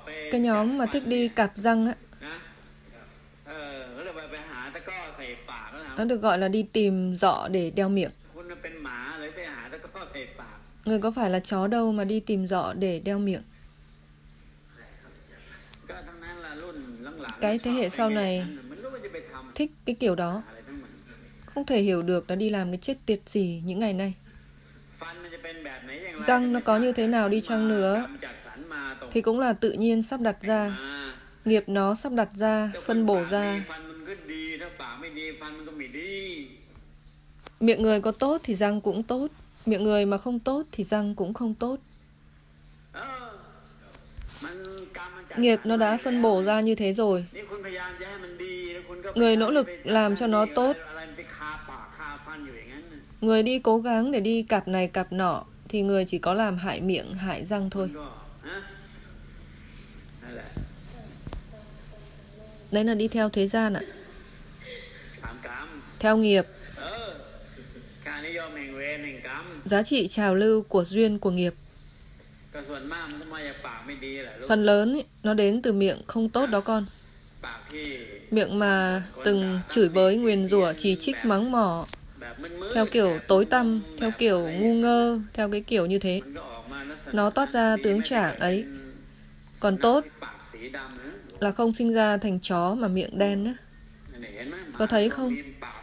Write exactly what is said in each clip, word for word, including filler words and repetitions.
Cái nhóm mà thích đi cạp răng á, nó được gọi là đi tìm giọ để đeo miệng. Người có phải là chó đâu mà đi tìm giọ để đeo miệng. Cái thế hệ sau này thích cái kiểu đó. Không thể hiểu được nó đi làm cái chết tiệt gì những ngày nay. Răng nó có như thế nào đi chăng nữa thì cũng là tự nhiên sắp đặt ra. Nghiệp nó sắp đặt ra, phân bổ ra. Miệng người có tốt thì răng cũng tốt. Miệng người mà không tốt thì răng cũng không tốt. Nghiệp nó đã phân bổ ra như thế rồi. Người nỗ lực làm cho nó tốt. Người đi cố gắng để đi cạp này cạp nọ thì người chỉ có làm hại miệng, hại răng thôi. Đấy là đi theo thế gian ạ. Theo nghiệp. Giá trị trào lưu của duyên của nghiệp. Phần lớn ý, nó đến từ miệng không tốt đó con. Miệng mà từng chửi bới, nguyền rủa, chỉ trích, mắng mỏ theo kiểu tối tăm, theo kiểu ngu ngơ, theo cái kiểu như thế. Nó toát ra tướng trạng ấy. Còn tốt là không sinh ra thành chó mà miệng đen nhé. Có thấy không?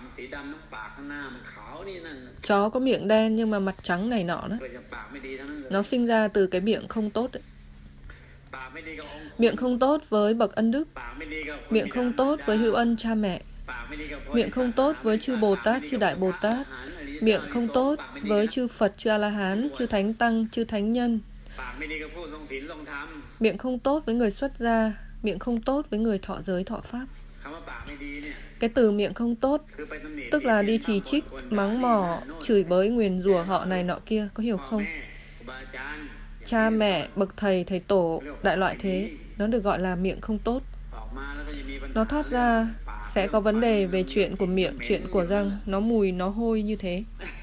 Chó có miệng đen nhưng mà mặt trắng này nọ đó. Nó sinh ra từ cái miệng không tốt đấy. Miệng không tốt với bậc ân đức. Miệng không tốt với hữu ân cha mẹ. Miệng không tốt với chư Bồ Tát, chư Đại Bồ Tát. Miệng không tốt với chư Phật, chư A-la-hán, chư Thánh Tăng, chư Thánh Nhân. Miệng không tốt với người xuất gia. Miệng không tốt với người thọ giới, thọ pháp. Cái từ miệng không tốt tức là đi chỉ trích, mắng mỏ, chửi bới, nguyền rủa họ này nọ kia, có hiểu không? Cha mẹ, bậc thầy, thầy tổ, đại loại thế, nó được gọi là miệng không tốt. Nó thoát ra sẽ có vấn đề về chuyện của miệng, chuyện của răng. Nó mùi, nó hôi như thế.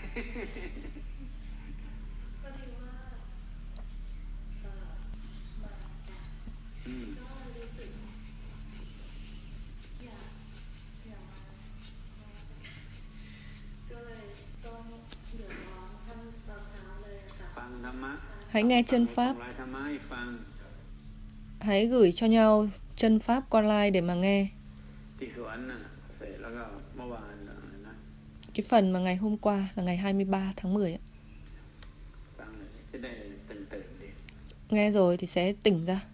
Hãy nghe chân pháp. Hãy gửi cho nhau chân pháp qua like để mà nghe. Cái phần mà ngày hôm qua là ngày hai mươi ba tháng mười. Nghe rồi thì sẽ tỉnh ra.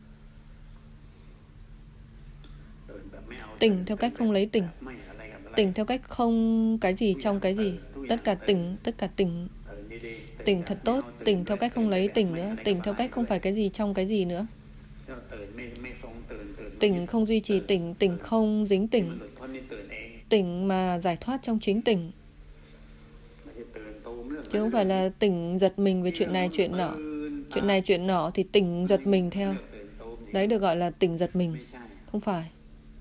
Tỉnh theo cách không lấy tỉnh. Tỉnh theo cách không cái gì trong cái gì. Tất cả tỉnh, tất cả tỉnh. Tỉnh thật tốt. Tỉnh theo cách không lấy tỉnh nữa. Tỉnh theo cách không phải cái gì trong cái gì nữa. Tỉnh không duy trì tỉnh. Tỉnh không dính tỉnh. Tỉnh mà giải thoát trong chính tỉnh. Chứ không phải là tỉnh giật mình về chuyện này chuyện nọ. Chuyện này chuyện nọ thì tỉnh giật mình theo. Đấy được gọi là tỉnh giật mình. Không phải.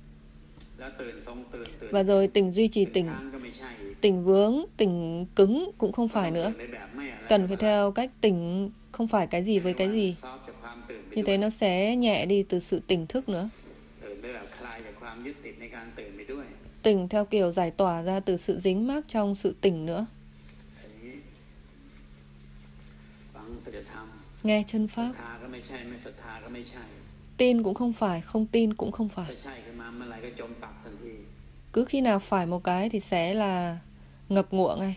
Và rồi tỉnh duy trì tỉnh. Tỉnh vướng, tỉnh cứng cũng không phải nữa. Cần phải theo cách tỉnh không phải cái gì với cái gì. Như thế nó sẽ nhẹ đi từ sự tỉnh thức nữa. Tỉnh theo kiểu giải tỏa ra từ sự dính mác trong sự tỉnh nữa. Nghe chân pháp. Tin cũng không phải, không tin cũng không phải. Cứ khi nào phải một cái thì sẽ là ngập ngụa ngay.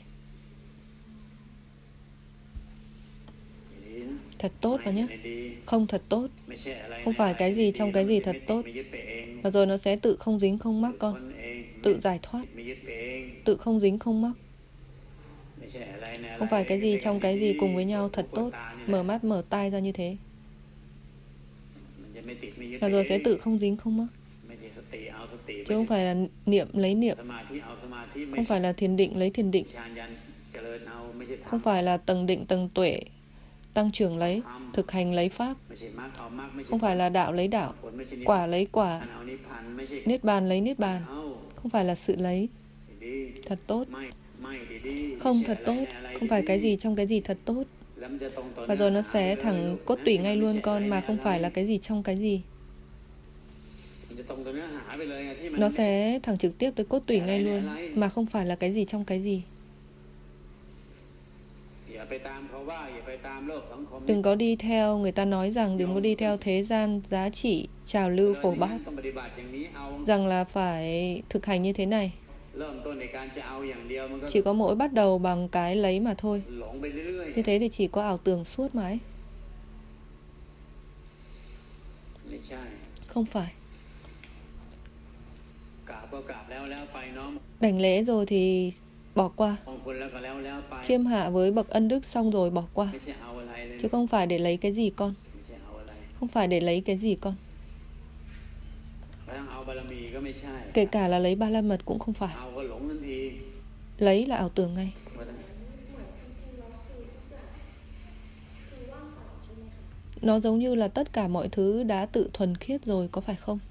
Thật tốt vào nhé. Không thật tốt. Không phải cái gì trong cái gì thật tốt. Và rồi nó sẽ tự không dính không mắc con. Tự giải thoát. Tự không dính không mắc. Không phải cái gì trong cái gì cùng với nhau thật tốt. Mở mắt mở tai ra như thế. Và rồi sẽ tự không dính không mắc. Chứ không phải là niệm lấy niệm. Không phải là thiền định lấy thiền định. Không phải là tầng định tầng tuệ tăng trưởng lấy, thực hành lấy pháp. Không phải là đạo lấy đạo, quả lấy quả, niết bàn lấy niết bàn. Không phải là sự lấy. Thật tốt. Không thật tốt. Không phải cái gì trong cái gì thật tốt. Và rồi nó sẽ thẳng cốt tủy ngay luôn con, mà không phải là cái gì trong cái gì. Nó sẽ thẳng trực tiếp tới cốt tủy ngay luôn, mà không phải là cái gì trong cái gì. Đừng có đi theo, người ta nói rằng đừng có đi theo thế gian, giá trị, trào lưu phổ bát, rằng là phải thực hành như thế này. Chỉ có mỗi bắt đầu bằng cái lấy mà thôi. Như thế thì chỉ có ảo tưởng suốt mãi. Không phải. Đảnh lễ rồi thì bỏ qua. Khiêm hạ với bậc ân đức xong rồi bỏ qua. Chứ không phải để lấy cái gì con. Không phải để lấy cái gì con. Kể cả là lấy ba la mật cũng không phải. Lấy là ảo tưởng ngay. Nó giống như là tất cả mọi thứ đã tự thuần khiết rồi, có phải không?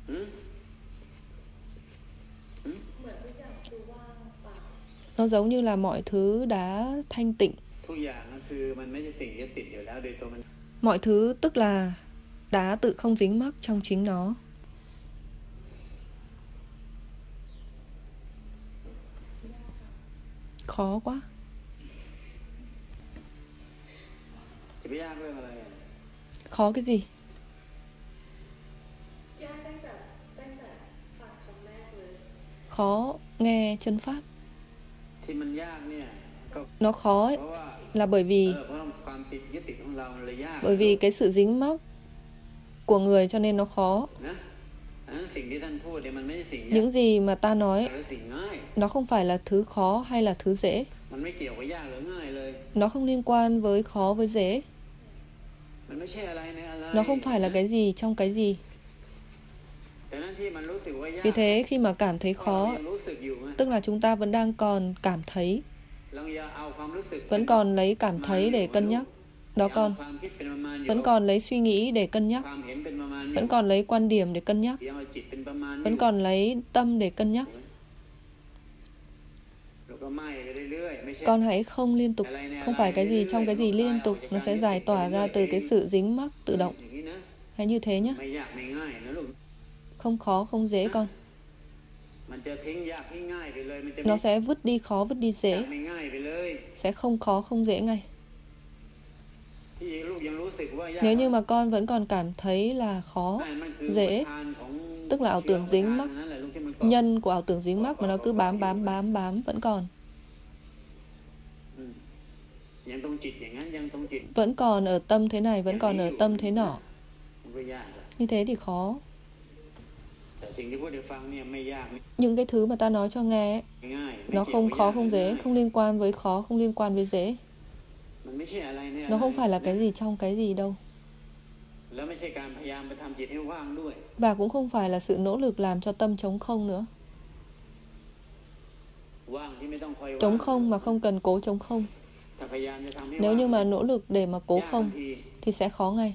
Nó giống như là mọi thứ đã thanh tịnh. Mọi thứ tức là đã tự không dính mắc trong chính nó. Khó quá. Khó cái gì? Khó nghe chân pháp. Nó khó ấy, là bởi vì Bởi vì cái sự dính mắc của người cho nên nó khó. Những gì mà ta nói nó không phải là thứ khó hay là thứ dễ. Nó không liên quan với khó với dễ. Nó không phải là cái gì trong cái gì. Vì thế khi mà cảm thấy khó, tức là chúng ta vẫn đang còn cảm thấy, vẫn còn lấy cảm thấy để cân nhắc. Đó con, vẫn còn lấy suy nghĩ để cân nhắc, vẫn còn lấy quan điểm để cân nhắc, vẫn còn lấy tâm để cân nhắc. Con hãy không liên tục, không phải cái gì trong cái gì liên tục, nó sẽ giải tỏa ra từ cái sự dính mắc tự động. Hãy như thế nhé. Không khó, không dễ con. Nó sẽ vứt đi khó, vứt đi dễ. Sẽ không khó, không dễ ngay. Nếu như mà con vẫn còn cảm thấy là khó, dễ, tức là ảo tưởng dính mắc, nhân của ảo tưởng dính mắc mà nó cứ bám, bám, bám, bám, vẫn còn. Vẫn còn ở tâm thế này, vẫn còn ở tâm thế nọ. Như thế thì khó. Những cái thứ mà ta nói cho nghe ấy, nó không khó không dễ, không liên quan với khó, không liên quan với dễ. Nó không phải là cái gì trong cái gì đâu. Và cũng không phải là sự nỗ lực làm cho tâm trống không nữa. Trống không mà không cần cố trống không. Nếu như mà nỗ lực để mà cố không thì sẽ khó ngay.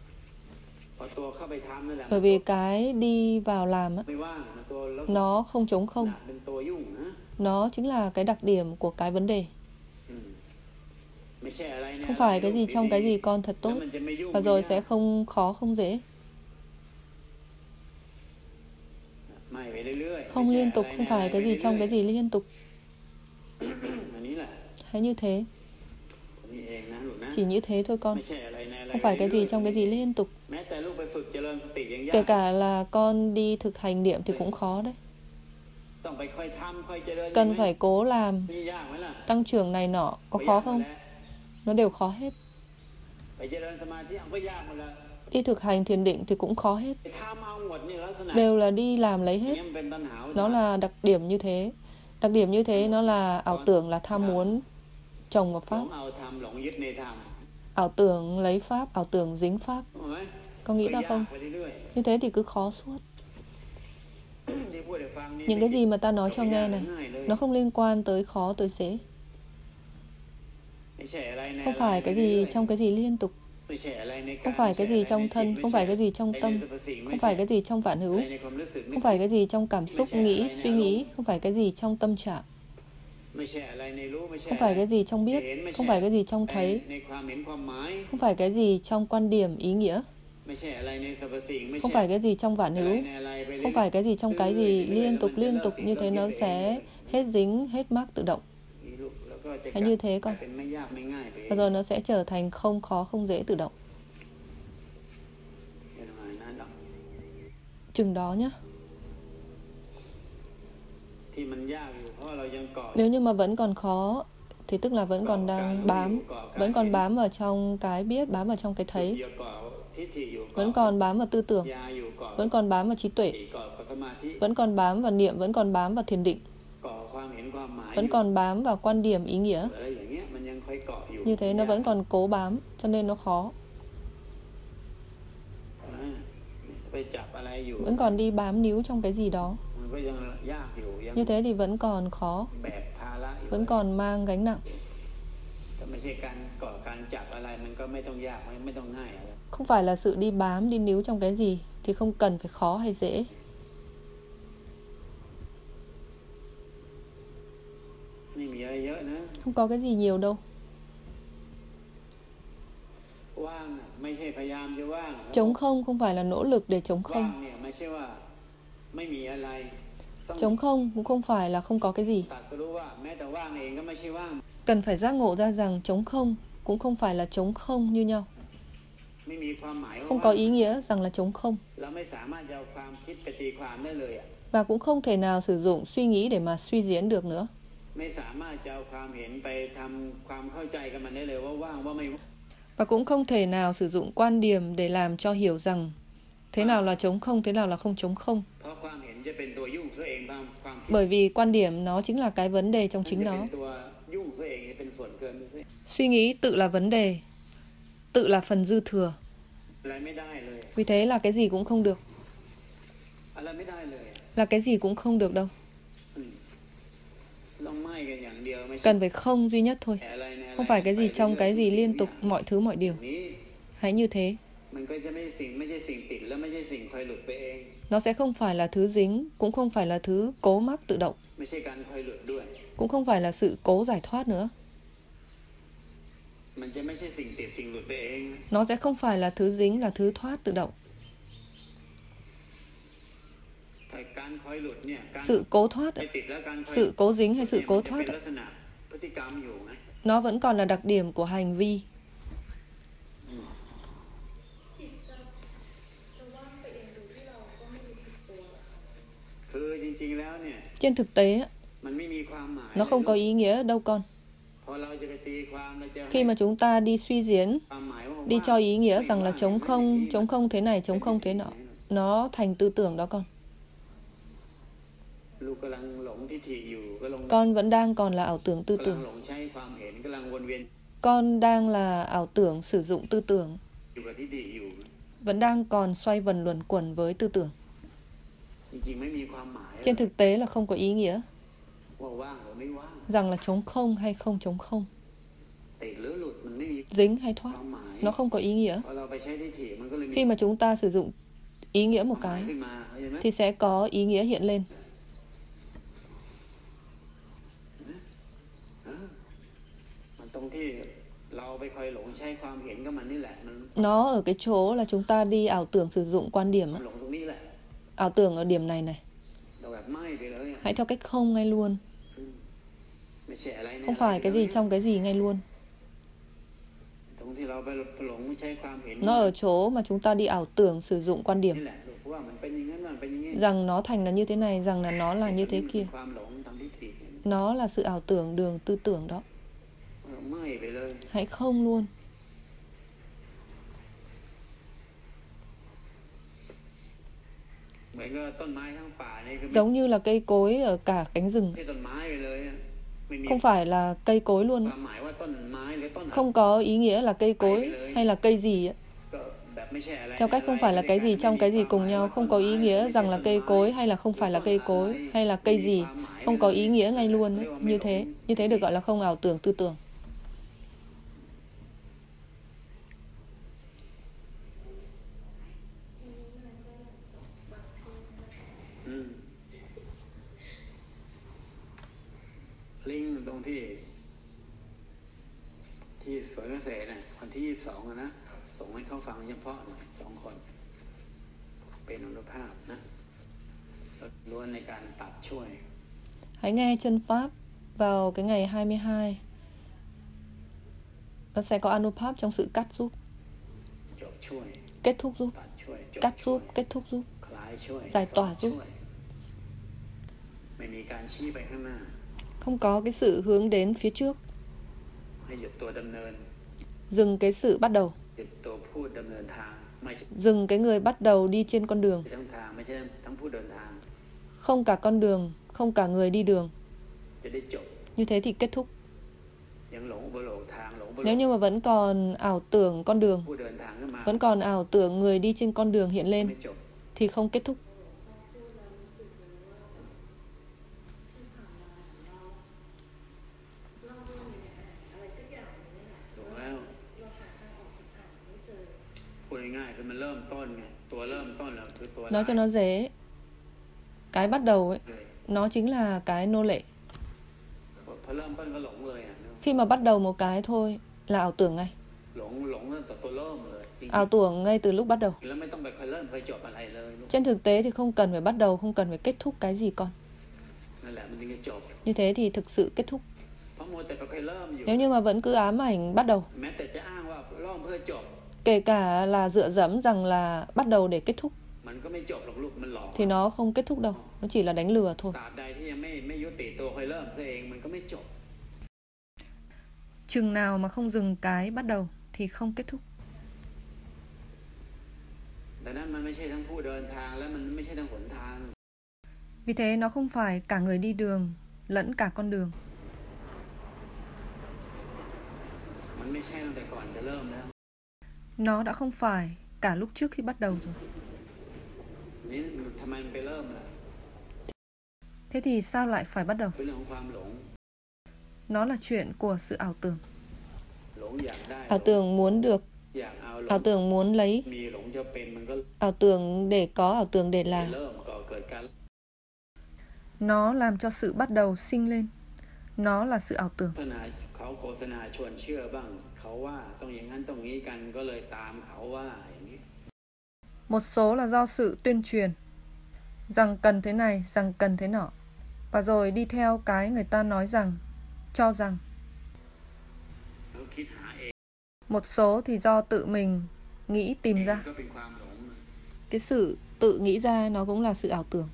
Bởi vì cái đi vào làm á, nó không trống không. Nó chính là cái đặc điểm của cái vấn đề. Không phải cái gì trong cái gì con thật tốt. Và rồi sẽ không khó không dễ. Không liên tục, không phải cái gì trong cái gì liên tục. Hãy như thế. Chỉ như thế thôi con. Không phải cái gì trong cái gì liên tục. Kể cả là con đi thực hành niệm thì cũng khó đấy. Cần phải cố làm tăng trưởng này nọ. Có khó không? Nó đều khó hết. Đi thực hành thiền định thì cũng khó hết. Đều là đi làm lấy hết. Nó là đặc điểm như thế. Đặc điểm như thế nó là ảo tưởng, là tham muốn trồng vào pháp. Ảo tưởng lấy pháp, ảo tưởng dính pháp. Con nghĩ ra không? Như thế thì cứ khó suốt. Những cái gì mà ta nói cho nghe này, nó không liên quan tới khó tới dễ. Không phải cái gì trong cái gì liên tục. Không phải cái gì trong thân, không phải cái gì trong tâm, không phải cái gì trong vạn hữu, không phải cái gì trong cảm xúc nghĩ, suy nghĩ, không phải cái gì trong tâm trạng, không phải cái gì trong biết, không phải cái gì trong thấy, không phải cái gì trong quan điểm, ý nghĩa. Không phải cái gì trong vạn hữu, không phải cái gì trong cái gì liên tục liên tục, như thế nó sẽ hết dính, hết mắc tự động. Hãy như thế con. Và rồi nó sẽ trở thành không khó, không dễ tự động. Chừng đó nhé. Nếu như mà vẫn còn khó thì tức là vẫn còn đang bám, vẫn còn bám vào trong cái biết, bám vào trong cái thấy, vẫn còn bám vào tư tưởng, vẫn còn bám vào trí tuệ, vẫn còn bám vào niệm, vẫn còn bám vào thiền định, vẫn còn bám vào quan điểm ý nghĩa. Như thế nó vẫn còn cố bám, cho nên nó khó. Vẫn còn đi bám níu trong cái gì đó. Như thế thì vẫn còn khó, vẫn còn mang gánh nặng. Không phải là sự đi bám, đi níu trong cái gì thì không cần phải khó hay dễ. Không có cái gì nhiều đâu. Trống không không phải là nỗ lực để trống không. Trống không cũng không phải là không có cái gì. Cần phải giác ngộ ra rằng trống không cũng không phải là trống không như nhau. Không có ý nghĩa rằng là trống không. Và cũng không thể nào sử dụng suy nghĩ để mà suy diễn được nữa. Và cũng không thể nào sử dụng quan điểm để làm cho hiểu rằng thế nào là trống không, thế nào là không trống không. Bởi vì quan điểm nó chính là cái vấn đề trong chính nó. Suy nghĩ tự là vấn đề, tự là phần dư thừa. Vì thế là cái gì cũng không được. Là cái gì cũng không được đâu. Cần phải không duy nhất thôi. Không phải cái gì trong cái gì liên tục, mọi thứ mọi điều. Hãy như thế. Nó sẽ không phải là thứ dính, cũng không phải là thứ cố mắc tự động, cũng không phải là sự cố giải thoát nữa. Nó sẽ không phải là thứ dính, là thứ thoát tự động. Sự cố thoát, sự cố dính hay sự cố thoát, nó vẫn còn là đặc điểm của hành vi. Trên thực tế, nó không có ý nghĩa đâu con. Khi mà chúng ta đi suy diễn, đi cho ý nghĩa rằng là trống không, trống không thế này, trống không thế nọ, nó thành tư tưởng đó con. Con vẫn đang còn là ảo tưởng tư tưởng. Con đang là ảo tưởng sử dụng tư tưởng. Vẫn đang còn xoay vần luẩn quẩn với tư tưởng. Trên thực tế là không có ý nghĩa rằng là trống không hay không trống không, dính hay thoát. Nó không có ý nghĩa. Khi mà chúng ta sử dụng ý nghĩa một cái thì sẽ có ý nghĩa hiện lên. Nó ở cái chỗ là chúng ta đi ảo tưởng sử dụng quan điểm. Ảo tưởng ở điểm này này. Hãy theo cách không ngay luôn. Không phải cái gì trong cái gì ngay luôn. Nó ở chỗ mà chúng ta đi ảo tưởng sử dụng quan điểm rằng nó thành là như thế này, rằng là nó là như thế kia. Nó là sự ảo tưởng đường tư tưởng đó. Hãy không luôn. Giống như là cây cối ở cả cánh rừng. Không phải là cây cối luôn. Không có ý nghĩa là cây cối hay là cây gì. Theo cách không phải là cái gì trong cái gì cùng nhau. Không có ý nghĩa rằng là cây cối hay là không phải là cây cối hay là cây gì. Không có ý nghĩa ngay luôn. Như thế, như thế được gọi là không ảo tưởng tư tưởng. Linh ตรงที่ที่สวนเกษตรน่ะวันที่ยี่สิบสองอ่ะนะส่งให้เขาฟังเฉพาะหน่อยสองคนเป็นอนุภาพนะล้วนในการตัดช่วย Hãy nghe chân pháp vào cái ngày hai mươi hai. Nó sẽ có Anupap trong sự cắt giúp, kết thúc giúp, cắt giúp, kết thúc giúp, giải tỏa giúp. Không có cái sự hướng đến phía trước. Dừng cái sự bắt đầu. Dừng cái người bắt đầu đi trên con đường. Không cả con đường, không cả người đi đường. Như thế thì kết thúc. Nếu như mà vẫn còn ảo tưởng con đường, vẫn còn ảo tưởng người đi trên con đường hiện lên, thì không kết thúc. Nói cho nó dễ, cái bắt đầu ấy, nó chính là cái nô lệ. Khi mà bắt đầu một cái thôi là ảo tưởng ngay. Ảo tưởng ngay từ lúc bắt đầu. Trên thực tế thì không cần phải bắt đầu, không cần phải kết thúc cái gì con. Như thế thì thực sự kết thúc. Nếu như mà vẫn cứ ám ảnh bắt đầu, kể cả là dựa dẫm rằng là bắt đầu để kết thúc, thì nó không kết thúc đâu. Nó chỉ là đánh lừa thôi. Chừng nào mà không dừng cái bắt đầu thì không kết thúc. Vì thế nó không phải cả người đi đường lẫn cả con đường. Nó đã không phải cả lúc trước khi bắt đầu rồi. Thế thì sao lại phải bắt đầu? Nó là chuyện của sự ảo tưởng. Ảo tưởng muốn được, ảo tưởng muốn lấy, ảo tưởng để có, ảo tưởng để làm. Nó làm cho sự bắt đầu sinh lên. Nó là sự ảo tưởng. Một số là do sự tuyên truyền rằng cần thế này, rằng cần thế nọ, và rồi đi theo cái người ta nói rằng, cho rằng. Một số thì do tự mình nghĩ tìm ra. Cái sự tự nghĩ ra nó cũng là sự ảo tưởng.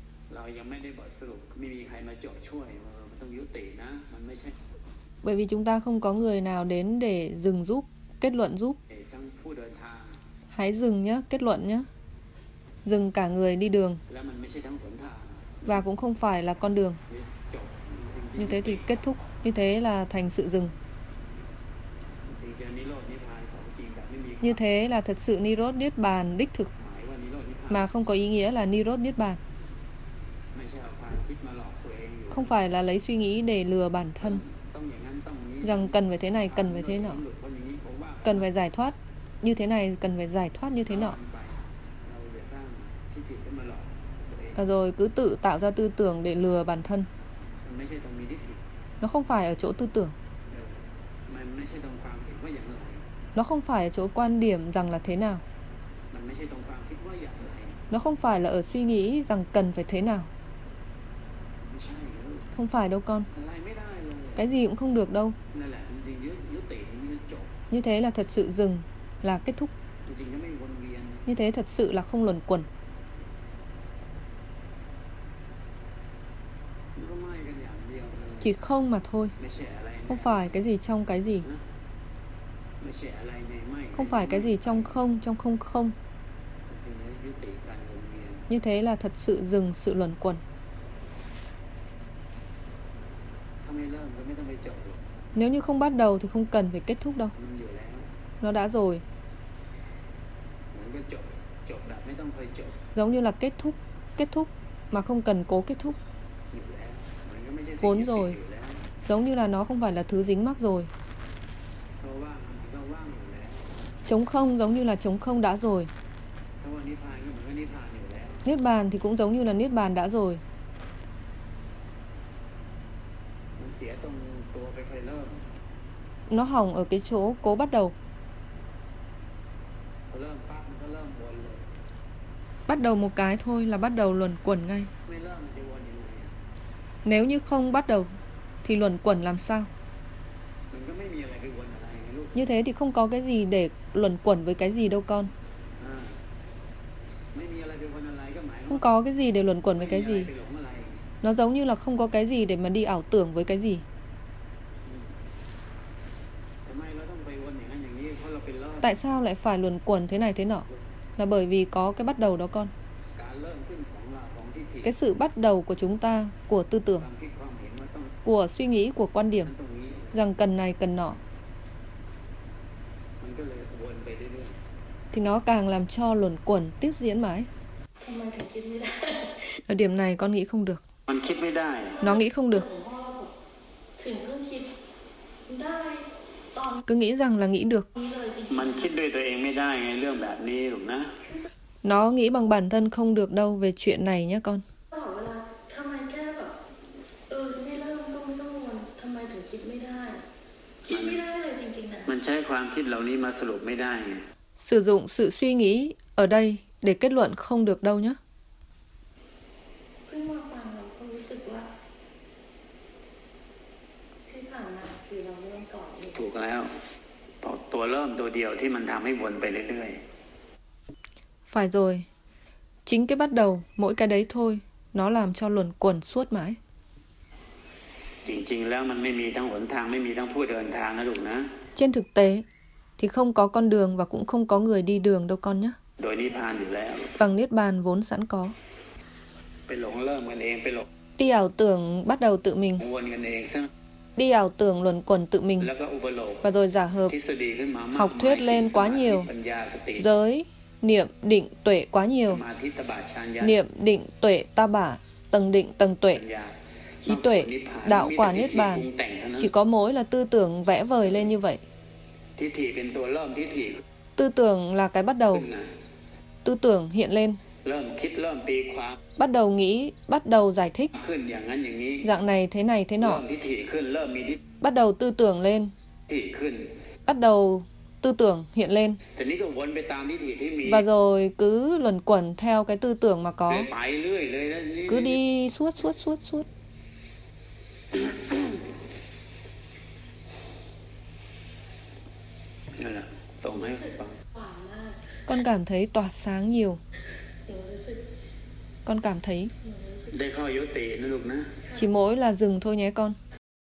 Bởi vì chúng ta không có người nào đến để dừng giúp, kết luận giúp. Hãy dừng nhé, kết luận nhé. Dừng cả người đi đường. Và cũng không phải là con đường. Như thế thì kết thúc. Như thế là thành sự dừng. Như thế là thật sự Nirodha Niết Bàn đích thực, mà không có ý nghĩa là Nirodha Niết Bàn. Không phải là lấy suy nghĩ để lừa bản thân, rằng cần phải thế này, cần phải thế nọ, cần phải giải thoát như thế này, cần phải giải thoát như thế nọ. Rồi cứ tự tạo ra tư tưởng để lừa bản thân. Nó không phải ở chỗ tư tưởng. Nó không phải ở chỗ quan điểm rằng là thế nào. Nó không phải là ở suy nghĩ rằng cần phải thế nào. Không phải đâu con. Cái gì cũng không được đâu. Như thế là thật sự dừng, là kết thúc. Như thế thật sự là không luẩn quẩn. Chỉ không mà thôi. Không phải cái gì trong cái gì. Không phải cái gì trong không, trong không không. Như thế là thật sự dừng sự luẩn quẩn. Nếu như không bắt đầu thì không cần phải kết thúc đâu. Nó đã rồi. Giống như là kết thúc, kết thúc mà không cần cố kết thúc. Vốn rồi. Giống như là nó không phải là thứ dính mắc rồi. Trống không giống như là trống không đã rồi. Niết bàn thì cũng giống như là niết bàn đã rồi. Nó hỏng ở cái chỗ cố bắt đầu. Bắt đầu một cái thôi là bắt đầu luẩn quẩn ngay. Nếu như không bắt đầu thì luẩn quẩn làm sao? Như thế thì không có cái gì để luẩn quẩn với cái gì đâu con. Không có cái gì để luẩn quẩn với cái gì. Nó giống như là không có cái gì để mà đi ảo tưởng với cái gì. Tại sao lại phải luẩn quẩn thế này thế nọ? Là bởi vì có cái bắt đầu đó con. Cái sự bắt đầu của chúng ta, của tư tưởng, của suy nghĩ, của quan điểm rằng cần này cần nọ, thì nó càng làm cho luẩn quẩn tiếp diễn mãi. Ở điểm này con nghĩ không được. Nó nghĩ không được. Cứ nghĩ rằng là nghĩ được. Nó nghĩ bằng bản thân không được đâu về chuyện này nhé con. Sử dụng sự suy nghĩ ở đây để kết luận không được đâu nhé. Phải rồi. Chính cái bắt đầu, mỗi cái đấy thôi, nó làm cho luẩn quẩn suốt mãi. Trên thực tế thì không có con đường và cũng không có người đi đường đâu con nhé. Bằng Niết Bàn vốn sẵn có. Đi ảo tưởng bắt đầu tự mình. Đi ảo tưởng luẩn quẩn tự mình. Và rồi giả hợp, học thuyết lên quá nhiều. Giới, niệm, định, tuệ quá nhiều. Niệm, định, tuệ, ta bả, tầng định, tầng tuệ, trí tuệ, đạo quả Niết Bàn. Chỉ có mỗi là tư tưởng vẽ vời lên như vậy. Tư tưởng là cái bắt đầu. Tư tưởng hiện lên. Bắt đầu nghĩ, bắt đầu giải thích. Dạng này, thế này, thế nọ. Bắt đầu tư tưởng lên. Bắt đầu tư tưởng hiện lên. Và rồi cứ luẩn quẩn theo cái tư tưởng mà có. Cứ đi suốt, suốt, suốt, suốt. Con cảm thấy tỏa sáng nhiều. Con cảm thấy chỉ mỗi là dừng thôi nhé con.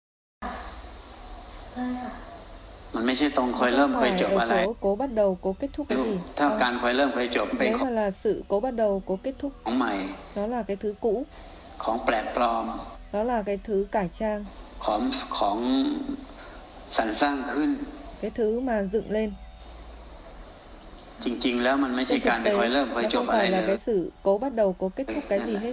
Số cố bắt đầu, cố kết thúc cái gì? Đấy mà là sự cố bắt đầu, cố kết thúc. Đó là cái thứ cũ. Đó là cái thứ cải trang. Cái thứ mà dựng lên. Thực tế, nó không phải là cái sự cố bắt đầu, cố kết thúc cái gì hết.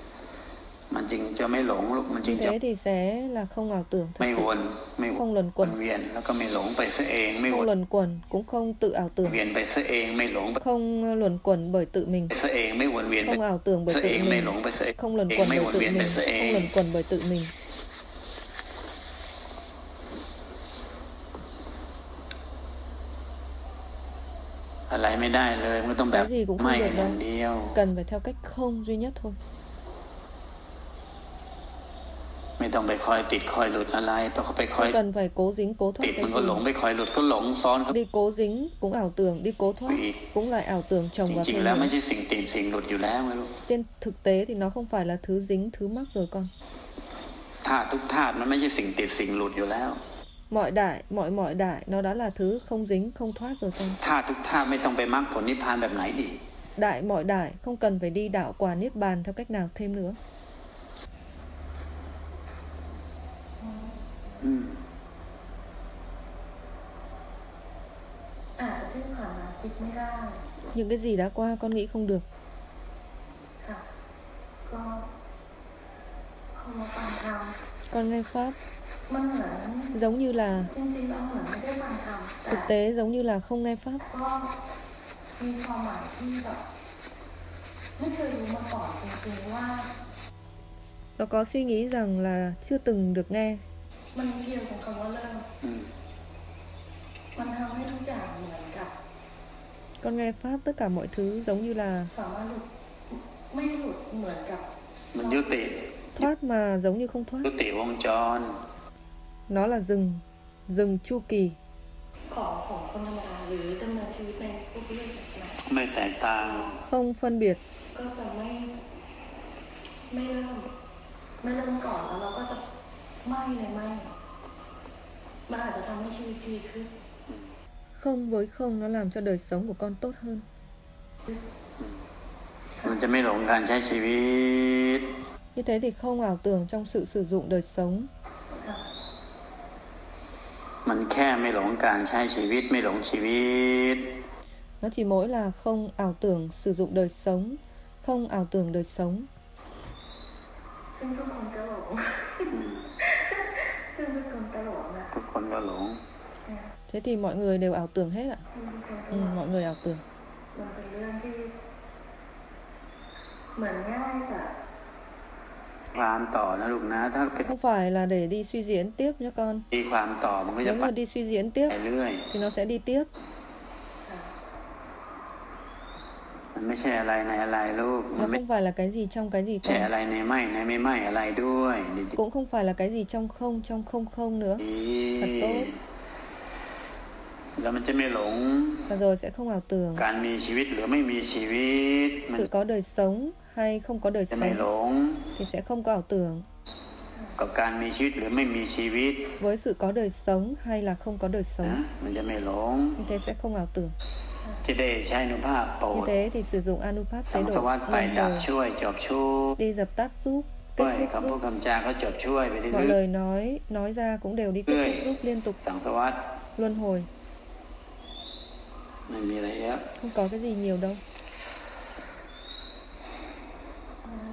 Như thế thì sẽ là không ảo tưởng thật sự. Không luẩn quẩn. Không luẩn quẩn, cũng không tự ảo tưởng. Không luẩn quẩn bởi tự mình. Không ảo tưởng bởi tự mình. Không luẩn quẩn bởi tự mình. Không luẩn quẩn bởi tự mình. Cái gì cũng không được đâu. Cần phải theo cách không duy nhất thôi. Không cần phải cố dính cố thoát cái gì. Đi cố dính cũng ảo tưởng, đi cố thoát cũng lại ảo tưởng chồng vào thêm nữa. Trên thực tế thì nó không phải là thứ dính, thứ mắc rồi con. Mọi đại, mọi mọi đại, nó đã là thứ không dính, không thoát rồi con. Đại mọi đại, không cần phải đi đạo quả Niết Bàn theo cách nào thêm nữa. Những cái gì đã qua con nghĩ không được. Con nghe Pháp giống như là, thực tế giống như là không nghe Pháp. Nó có suy nghĩ rằng là chưa từng được nghe. Con nghe Pháp tất cả mọi thứ giống như là mìnhยุติ thoát mà giống như không thoát. ยุติวงจร Nó là dừng, dừng chu kỳ. ไม่แตกต่าง Không phân biệt. ก็จะไม่ไม่เริ่มไม่เริ่มก่อนแล้วเราก็จะไม่เลยไม่มันอาจจะทำให้ชีวิตดีขึ้น Không với không nó làm cho đời sống của con tốt hơn. มันจะไม่หลงการใช้ชีวิต Như thế thì không ảo tưởng trong sự sử dụng đời sống. มันแค่ไม่หลงการใช้ชีวิตไม่หลงชีวิต Nó chỉ mỗi là không ảo tưởng sử dụng đời sống, không ảo tưởng đời sống. ซึ่งทุกคนก็หลงซึ่งทุกคนก็หลงนะทุกคนก็หลง Thế thì mọi người đều ảo tưởng hết ạ? Ừ, mọi người ảo tưởng. มันเป็นเรื่องที่เหมือนง่ายแต่ความต่อนะลูกนะถ้าเป็น Không phải là để đi suy diễn tiếp nhé con. ตีความต่อมันก็จะ Nếu ไป mà đi suy diễn tiếp เรื่อย thì nó sẽ đi tiếp. มันไม่ใช่อะไรในอะไรลูกมัน Nó ไม่ không phải là cái gì trong cái gì ใช่ con. อะไรในไม่ในไม่ไม่อะไรด้วย Cũng không phải là cái gì trong không, trong không không nữa. ดี Thật tốt. แล้วมันจะไม่หลง Và rồi sẽ không ảo tưởng. การมีชีวิตหรือไม่มีชีวิตมัน Sự có đời sống hay không có đời จะไม่หล sống ง thì sẽ không có ảo tưởng. กับการมีชีวิตหรือไม่มีชีวิต Với sự có đời sống hay là không có đời นะ sống มันจะไม่หลง như thế sẽ không ảo tưởng. จะได้ใช้อนุภาพโปร Như ด thế thì sử dụng Anupat สั tế ง độ สวัสดิ์ไป luân ดับ hồi ช่วยจบช่วย đi dập tắt giúp, ด้วย kết คำ thúc พูด giúp. คำจาเขาจบช่วยไปเรื่ Mọi อย lời nói nói ra cũng đều đi kết thúc giúp liên tục ๆสังสวัสดิ์ luân hồi. ไม่มีอะไรเยอะ Không có cái gì nhiều đâu.